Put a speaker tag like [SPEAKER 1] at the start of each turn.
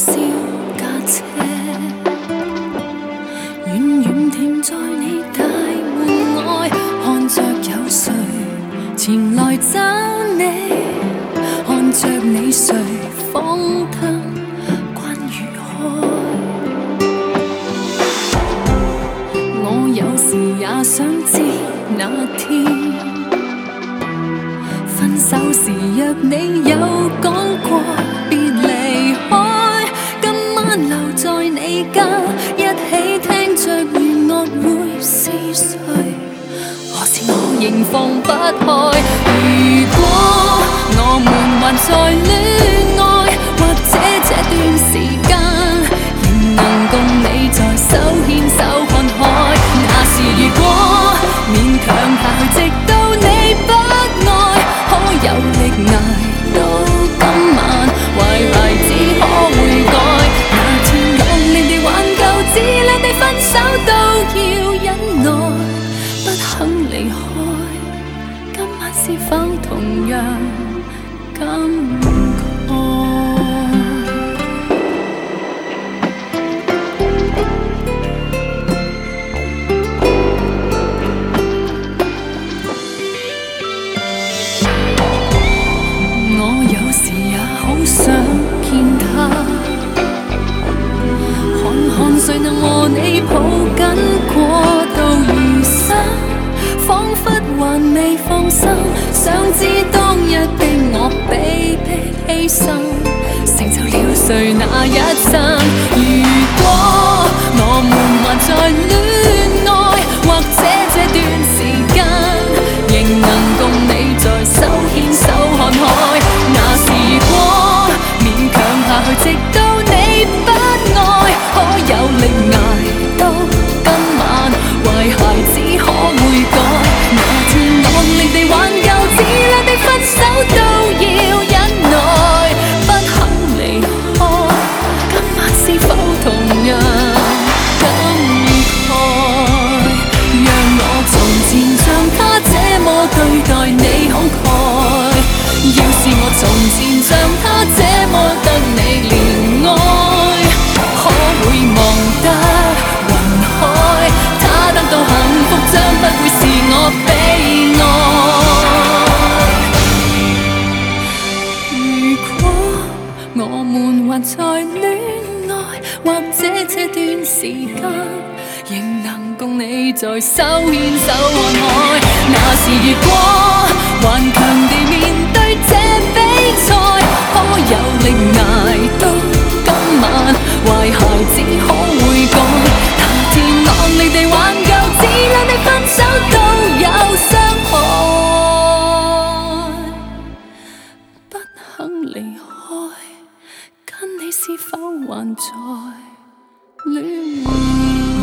[SPEAKER 1] 烧架車，遠遠停在你大門外，看着有誰前來找你，看着你誰放燈關於開。我有時也想知那天分手時若你有講過別離開，今晚留在你家一起聽着弦樂會撕碎，何時我仍放不開。如果我們還在戀愛，或者這段時間仍能共你在手牽手看海，那時如果勉強下去直到你不愛，可有力捱到今晚，壞孩子可會改？那天惡劣地挽救，自戀地分手都要忍耐，不肯離開，今晚是否同樣感慨？我有時也好想見他，看看誰能和你抱緊過到餘生，彷彿還未放心，想知當日的我被迫犧牲，成就了誰那一生。如果我們還在戀愛，或者這段時間仍能共你在手牽手看海，那時如果勉強下去直到你不愛，可有力捱到今晚，壞孩子可會改？那天惡劣地挽救，自戀地分手都要忍耐，不肯離開，今晚是否同樣感慨？讓我從前像他這麼對待你慷慨，要是我從前像他這麼得你憐愛，可會忘得雲海？他得到幸福將不會是我悲哀。如果我們還在戀愛，或者這段時間仍能共你在手牽手看海，那時如果頑強地面對這比賽，可有力捱到今晚，壞孩子可會改？那天惡劣地挽救，自戀地分手都有傷害，不肯離開，跟你是否還在戀愛？